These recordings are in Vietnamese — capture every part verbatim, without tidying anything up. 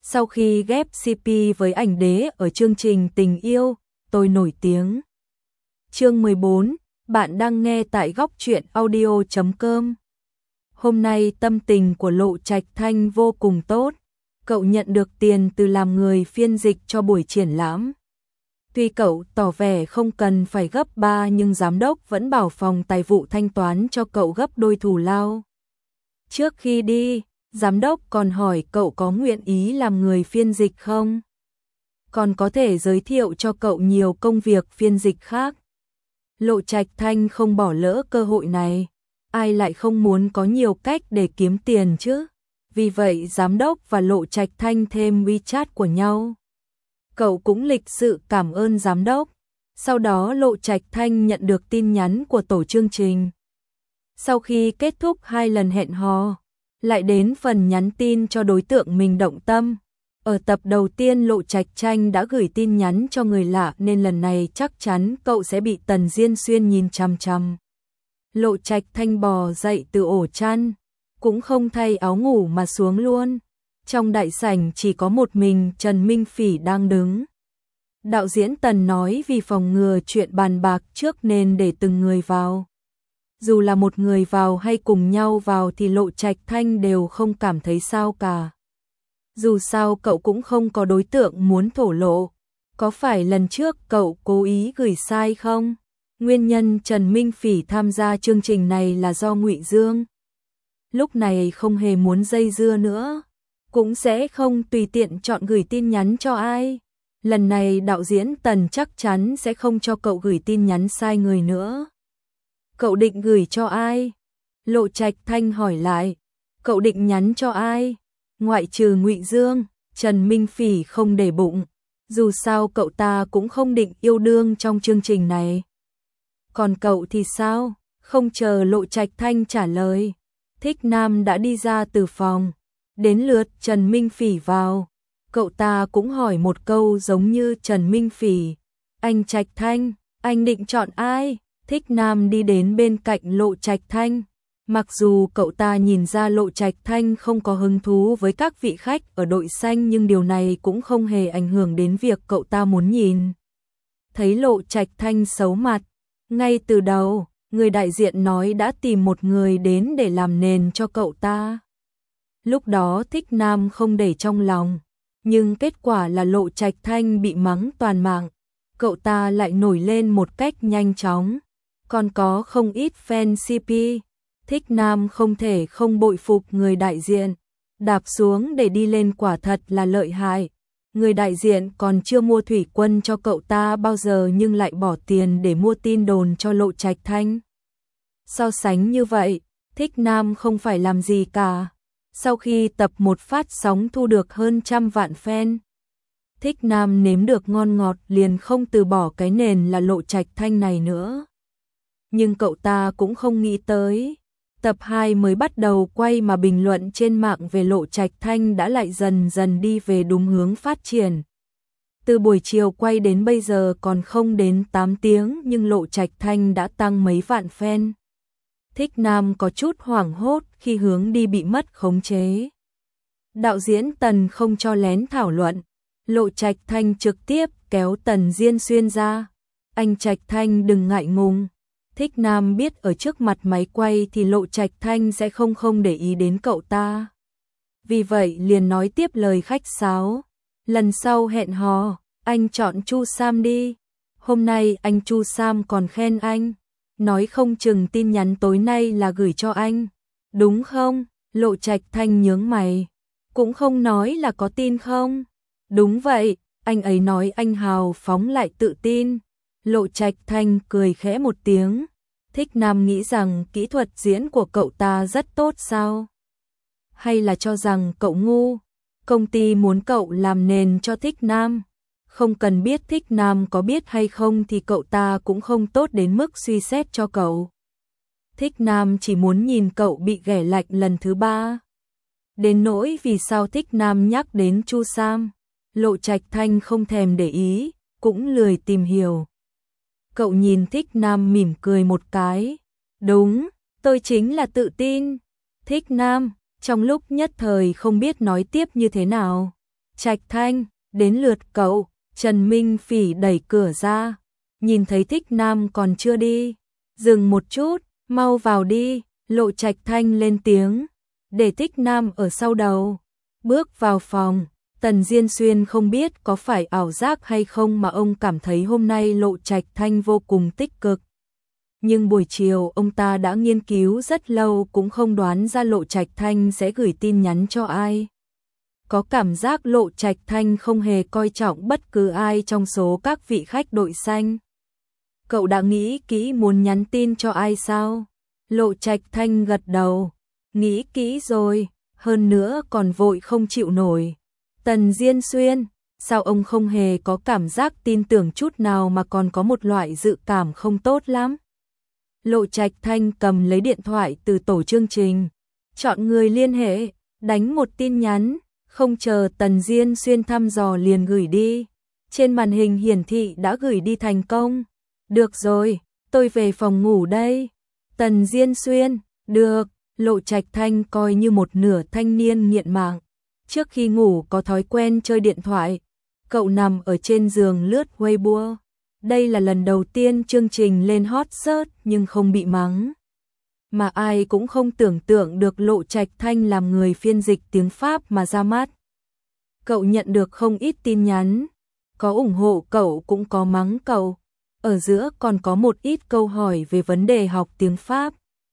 Sau khi ghép xê pê với ảnh đế ở chương trình Tình yêu, tôi nổi tiếng. Chương mười bốn, bạn đang nghe tại góc truyện audio chấm com. Hôm nay tâm tình của Lộ Trạch Thanh vô cùng tốt. Cậu nhận được tiền từ làm người phiên dịch cho buổi triển lãm. Tuy cậu tỏ vẻ không cần phải gấp ba nhưng giám đốc vẫn bảo phòng tài vụ thanh toán cho cậu gấp đôi thù lao. Trước khi đi, giám đốc còn hỏi cậu có nguyện ý làm người phiên dịch không? Còn có thể giới thiệu cho cậu nhiều công việc phiên dịch khác. Lộ Trạch Thanh không bỏ lỡ cơ hội này. Ai lại không muốn có nhiều cách để kiếm tiền chứ? Vì vậy giám đốc và Lộ Trạch Thanh thêm WeChat của nhau. Cậu cũng lịch sự cảm ơn giám đốc. Sau đó Lộ Trạch Thanh nhận được tin nhắn của tổ chương trình. Sau khi kết thúc hai lần hẹn hò, lại đến phần nhắn tin cho đối tượng mình động tâm. Ở tập đầu tiên Lộ Trạch Thanh đã gửi tin nhắn cho người lạ nên lần này chắc chắn cậu sẽ bị Tần Diên Xuyên nhìn chằm chằm. Lộ Trạch Thanh bò dậy từ ổ chăn, cũng không thay áo ngủ mà xuống luôn. Trong đại sảnh chỉ có một mình Trần Minh Phỉ đang đứng. Đạo diễn Tần nói vì phòng ngừa chuyện bàn bạc trước nên để từng người vào. Dù là một người vào hay cùng nhau vào thì Lộ Trạch Thanh đều không cảm thấy sao cả. Dù sao cậu cũng không có đối tượng muốn thổ lộ. Có phải lần trước cậu cố ý gửi sai không? Nguyên nhân Trần Minh Phỉ tham gia chương trình này là do Ngụy Dương. Lúc này không hề muốn dây dưa nữa, cũng sẽ không tùy tiện chọn gửi tin nhắn cho ai. Lần này đạo diễn Tần chắc chắn sẽ không cho cậu gửi tin nhắn sai người nữa. Cậu định gửi cho ai? Lộ Trạch Thanh hỏi lại. Cậu định nhắn cho ai? Ngoại trừ Ngụy Dương, Trần Minh Phỉ không để bụng. Dù sao cậu ta cũng không định yêu đương trong chương trình này. Còn cậu thì sao? Không chờ Lộ Trạch Thanh trả lời, Thích Nam đã đi ra từ phòng. Đến lượt Trần Minh Phỉ vào. Cậu ta cũng hỏi một câu giống như Trần Minh Phỉ. Anh Trạch Thanh, anh định chọn ai? Thích Nam đi đến bên cạnh Lộ Trạch Thanh. Mặc dù cậu ta nhìn ra Lộ Trạch Thanh không có hứng thú với các vị khách ở đội xanh nhưng điều này cũng không hề ảnh hưởng đến việc cậu ta muốn nhìn. Thấy Lộ Trạch Thanh xấu mặt, ngay từ đầu, người đại diện nói đã tìm một người đến để làm nền cho cậu ta. Lúc đó Thích Nam không để trong lòng, nhưng kết quả là Lộ Trạch Thanh bị mắng toàn mạng. Cậu ta lại nổi lên một cách nhanh chóng, còn có không ít fan xê pê. Thích Nam không thể không bội phục người đại diện, đạp xuống để đi lên quả thật là lợi hại. Người đại diện còn chưa mua thủy quân cho cậu ta bao giờ nhưng lại bỏ tiền để mua tin đồn cho Lộ Trạch Thanh. So sánh như vậy, Thích Nam không phải làm gì cả. Sau khi tập một phát sóng thu được hơn trăm vạn fan, Thích Nam nếm được ngon ngọt liền không từ bỏ cái nền là Lộ Trạch Thanh này nữa. Nhưng cậu ta cũng không nghĩ tới, tập hai mới bắt đầu quay mà bình luận trên mạng về Lộ Trạch Thanh đã lại dần dần đi về đúng hướng phát triển. Từ buổi chiều quay đến bây giờ còn không đến tám tiếng nhưng Lộ Trạch Thanh đã tăng mấy vạn fan. Thích Nam có chút hoảng hốt khi hướng đi bị mất khống chế. Đạo diễn Tần không cho lén thảo luận, Lộ Trạch Thanh trực tiếp kéo Tần Diên Xuyên ra. Anh Trạch Thanh đừng ngại ngùng. Thích Nam biết ở trước mặt máy quay thì Lộ Trạch Thanh sẽ không không để ý đến cậu ta. Vì vậy liền nói tiếp lời khách sáo. Lần sau hẹn hò, anh chọn Chu Sam đi. Hôm nay anh Chu Sam còn khen anh. Nói không chừng tin nhắn tối nay là gửi cho anh. Đúng không? Lộ Trạch Thanh nhướng mày. Cũng không nói là có tin không? Đúng vậy, anh ấy nói anh hào phóng lại tự tin. Lộ Trạch Thanh cười khẽ một tiếng. Thích Nam nghĩ rằng kỹ thuật diễn của cậu ta rất tốt sao? Hay là cho rằng cậu ngu? Công ty muốn cậu làm nền cho Thích Nam. Không cần biết Thích Nam có biết hay không thì cậu ta cũng không tốt đến mức suy xét cho cậu. Thích Nam chỉ muốn nhìn cậu bị ghẻ lạnh lần thứ ba. Đến nỗi vì sao Thích Nam nhắc đến Chu Sam, Lộ Trạch Thanh không thèm để ý, cũng lười tìm hiểu. Cậu nhìn Thích Nam mỉm cười một cái. Đúng, tôi chính là tự tin. Thích Nam, trong lúc nhất thời không biết nói tiếp như thế nào. Trạch Thanh, đến lượt cậu. Trần Minh Phỉ đẩy cửa ra, nhìn thấy Thích Nam còn chưa đi, dừng một chút, mau vào đi. Lộ Trạch Thanh lên tiếng, để Thích Nam ở sau đầu. Bước vào phòng, Tần Diên Xuyên không biết có phải ảo giác hay không mà ông cảm thấy hôm nay Lộ Trạch Thanh vô cùng tích cực. Nhưng buổi chiều ông ta đã nghiên cứu rất lâu cũng không đoán ra Lộ Trạch Thanh sẽ gửi tin nhắn cho ai. Có cảm giác Lộ Trạch Thanh không hề coi trọng bất cứ ai trong số các vị khách đội xanh. Cậu đã nghĩ kỹ muốn nhắn tin cho ai sao? Lộ Trạch Thanh gật đầu, nghĩ kỹ rồi, hơn nữa còn vội không chịu nổi. Tần Diên Xuyên, sao ông không hề có cảm giác tin tưởng chút nào mà còn có một loại dự cảm không tốt lắm? Lộ Trạch Thanh cầm lấy điện thoại từ tổ chương trình, chọn người liên hệ, đánh một tin nhắn, không chờ Tần Diên Xuyên thăm dò liền gửi đi. Trên màn hình hiển thị đã gửi đi thành công. Được rồi, tôi về phòng ngủ đây. Tần Diên Xuyên, được. Lộ Trạch Thanh coi như một nửa thanh niên nghiện mạng. Trước khi ngủ có thói quen chơi điện thoại. Cậu nằm ở trên giường lướt Weibo. Đây là lần đầu tiên chương trình lên hot search nhưng không bị mắng. Mà ai cũng không tưởng tượng được Lộ Trạch Thanh làm người phiên dịch tiếng Pháp mà ra mắt. Cậu nhận được không ít tin nhắn. Có ủng hộ cậu cũng có mắng cậu. Ở giữa còn có một ít câu hỏi về vấn đề học tiếng Pháp.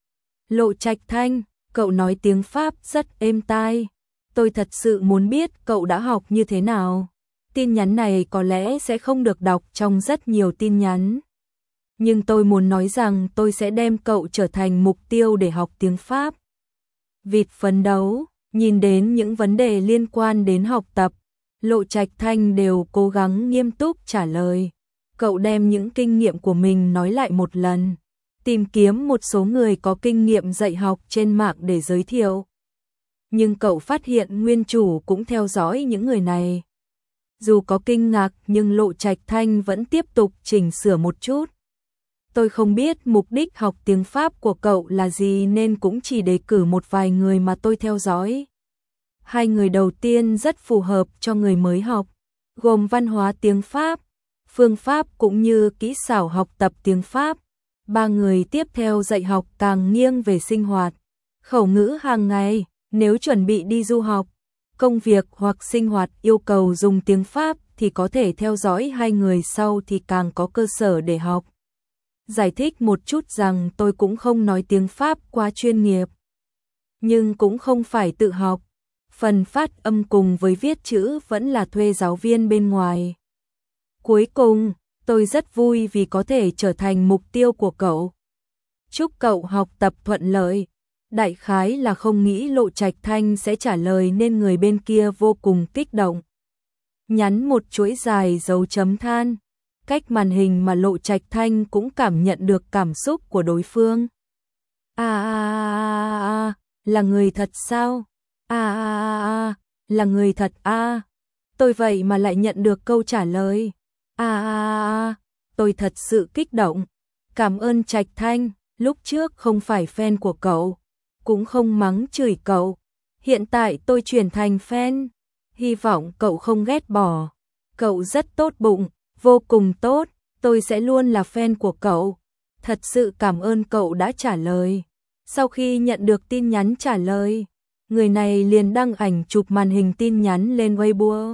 Lộ Trạch Thanh, cậu nói tiếng Pháp rất êm tai. Tôi thật sự muốn biết cậu đã học như thế nào. Tin nhắn này có lẽ sẽ không được đọc trong rất nhiều tin nhắn. Nhưng tôi muốn nói rằng tôi sẽ đem cậu trở thành mục tiêu để học tiếng Pháp. Vịt phấn đấu, nhìn đến những vấn đề liên quan đến học tập, Lộ Trạch Thanh đều cố gắng nghiêm túc trả lời. Cậu đem những kinh nghiệm của mình nói lại một lần, tìm kiếm một số người có kinh nghiệm dạy học trên mạng để giới thiệu. Nhưng cậu phát hiện nguyên chủ cũng theo dõi những người này. Dù có kinh ngạc nhưng Lộ Trạch Thanh vẫn tiếp tục chỉnh sửa một chút. Tôi không biết mục đích học tiếng Pháp của cậu là gì nên cũng chỉ đề cử một vài người mà tôi theo dõi. Hai người đầu tiên rất phù hợp cho người mới học, gồm văn hóa tiếng Pháp, phương pháp cũng như kỹ xảo học tập tiếng Pháp. Ba người tiếp theo dạy học càng nghiêng về sinh hoạt, khẩu ngữ hàng ngày. Nếu chuẩn bị đi du học, công việc hoặc sinh hoạt yêu cầu dùng tiếng Pháp thì có thể theo dõi hai người sau thì càng có cơ sở để học. Giải thích một chút rằng tôi cũng không nói tiếng Pháp quá chuyên nghiệp, nhưng cũng không phải tự học. Phần phát âm cùng với viết chữ vẫn là thuê giáo viên bên ngoài. Cuối cùng, tôi rất vui vì có thể trở thành mục tiêu của cậu. Chúc cậu học tập thuận lợi. Đại khái là không nghĩ Lộ Trạch Thanh sẽ trả lời nên người bên kia vô cùng kích động. Nhắn một chuỗi dài dấu chấm than. Cách màn hình mà Lộ Trạch Thanh cũng cảm nhận được cảm xúc của đối phương. À, à, à, à là người thật sao? À, à, à, là người thật à? Tôi vậy mà lại nhận được câu trả lời. À, à, à, tôi thật sự kích động. Cảm ơn Trạch Thanh, lúc trước không phải fan của cậu, cũng không mắng chửi cậu. Hiện tại tôi chuyển thành fan. Hy vọng cậu không ghét bỏ. Cậu rất tốt bụng, vô cùng tốt. Tôi sẽ luôn là fan của cậu. Thật sự cảm ơn cậu đã trả lời. Sau khi nhận được tin nhắn trả lời, người này liền đăng ảnh chụp màn hình tin nhắn lên Weibo.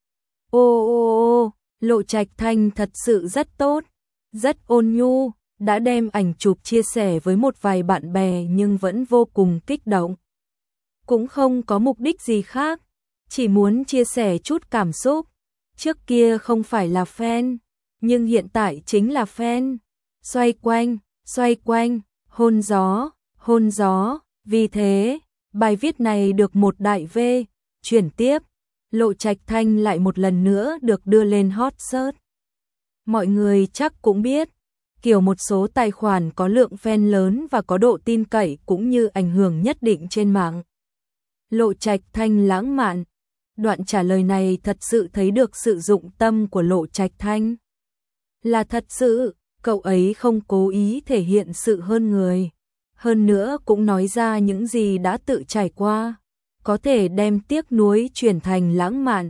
Ô ô ô, Lộ Trạch Thanh thật sự rất tốt, rất ôn nhu. Đã đem ảnh chụp chia sẻ với một vài bạn bè nhưng vẫn vô cùng kích động. Cũng không có mục đích gì khác, chỉ muốn chia sẻ chút cảm xúc. Trước kia không phải là fan, nhưng hiện tại chính là fan. Xoay quanh, xoay quanh, hôn gió, hôn gió. Vì thế, bài viết này được một đại V. Chuyển tiếp, Lộ Trạch Thanh lại một lần nữa được đưa lên hot search. Mọi người chắc cũng biết, kiểu một số tài khoản có lượng fan lớn và có độ tin cậy cũng như ảnh hưởng nhất định trên mạng. Lộ Trạch Thanh lãng mạn. Đoạn trả lời này thật sự thấy được sự dụng tâm của Lộ Trạch Thanh. Là thật sự, cậu ấy không cố ý thể hiện sự hơn người. Hơn nữa cũng nói ra những gì đã tự trải qua. Có thể đem tiếc nuối chuyển thành lãng mạn.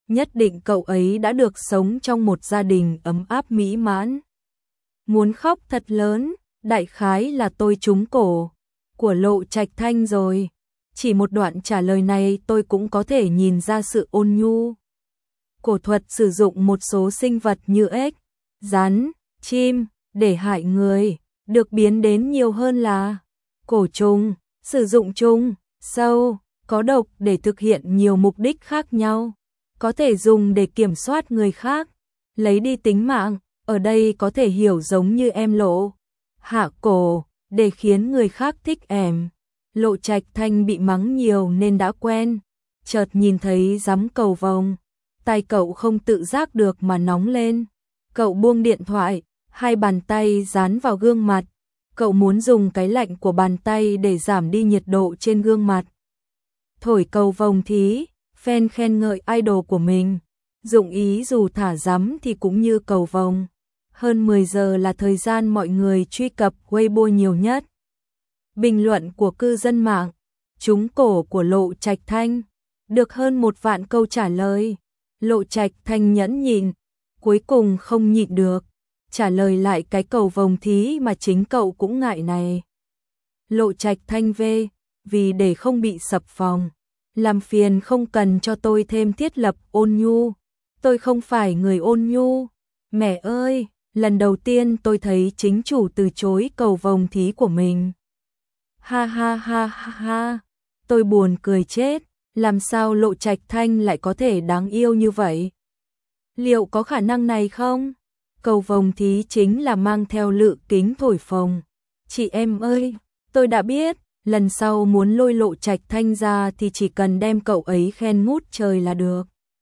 nhất định cậu ấy đã được sống trong một gia đình ấm áp mỹ mãn. Muốn khóc thật lớn, đại khái là tôi trúng cổ của Lộ Trạch Thanh rồi. Chỉ một đoạn trả lời này tôi cũng có thể nhìn ra sự ôn nhu. Cổ thuật sử dụng một số sinh vật như ếch, rắn, chim để hại người, được biến đến nhiều hơn là cổ trùng, sử dụng trùng, sâu, có độc để thực hiện nhiều mục đích khác nhau. Có thể dùng để kiểm soát người khác, lấy đi tính mạng, ở đây có thể hiểu giống như em Lộ hạ cổ để khiến người khác thích em. Lộ Trạch Thanh bị mắng nhiều nên đã quen, chợt nhìn thấy giám cầu vồng, tay cậu không tự giác được mà nóng lên. Cậu buông điện thoại, hai bàn tay dán vào gương mặt, cậu muốn dùng cái lạnh của bàn tay để giảm đi nhiệt độ trên gương mặt. Thổi cầu vồng thí, fan khen ngợi idol của mình, dụng ý dù thả rắm thì cũng như cầu vồng. Hơn mười giờ là thời gian mọi người truy cập Weibo nhiều nhất. Bình luận của cư dân mạng, trúng cổ của Lộ Trạch Thanh, được hơn một vạn câu trả lời. Lộ Trạch Thanh nhẫn nhịn, cuối cùng không nhịn được, trả lời lại cái cầu vồng thí mà chính cậu cũng ngại này. Lộ Trạch Thanh về, vì để không bị sập phòng, làm phiền không cần cho tôi thêm thiết lập ôn nhu. Tôi không phải người ôn nhu. Mẹ ơi, lần đầu tiên tôi thấy chính chủ từ chối cầu vồng thí của mình. Ha ha ha ha ha, tôi buồn cười chết, làm sao Lộ Trạch Thanh lại có thể đáng yêu như vậy? Liệu có khả năng này không? Cầu vồng thí chính là mang theo lự kính thổi phồng. Chị em ơi, tôi đã biết, lần sau muốn lôi Lộ Trạch Thanh ra thì chỉ cần đem cậu ấy khen ngút trời là được.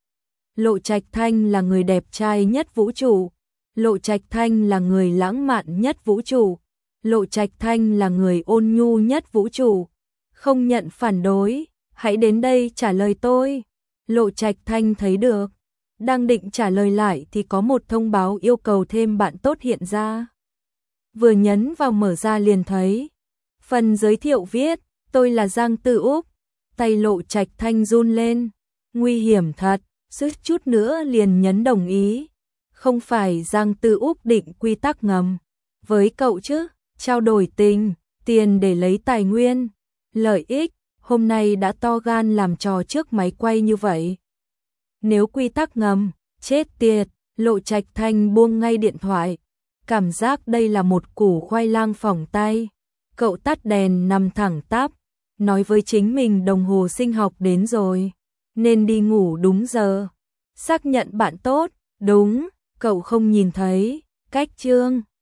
Lộ Trạch Thanh là người đẹp trai nhất vũ trụ. Lộ Trạch Thanh là người lãng mạn nhất vũ trụ. Lộ Trạch Thanh là người ôn nhu nhất vũ trụ. Không nhận phản đối, hãy đến đây trả lời tôi. Lộ Trạch Thanh thấy được. Đang định trả lời lại thì có một thông báo yêu cầu thêm bạn tốt hiện ra. Vừa nhấn vào mở ra liền thấy. Phần giới thiệu viết, tôi là Giang Tư Úc. Tay Lộ Trạch Thanh run lên. Nguy hiểm thật, suýt chút nữa liền nhấn đồng ý. Không phải Giang Tư Úc định quy tắc ngầm với cậu chứ, trao đổi tình, tiền để lấy tài nguyên, lợi ích, hôm nay đã to gan làm trò trước máy quay như vậy. Nếu quy tắc ngầm, chết tiệt, Lộ Trạch Thanh buông ngay điện thoại. Cảm giác đây là một củ khoai lang phỏng tay. Cậu tắt đèn nằm thẳng tắp, nói với chính mình đồng hồ sinh học đến rồi, nên đi ngủ đúng giờ. Xác nhận bạn tốt, đúng, cậu không nhìn thấy, cách chương.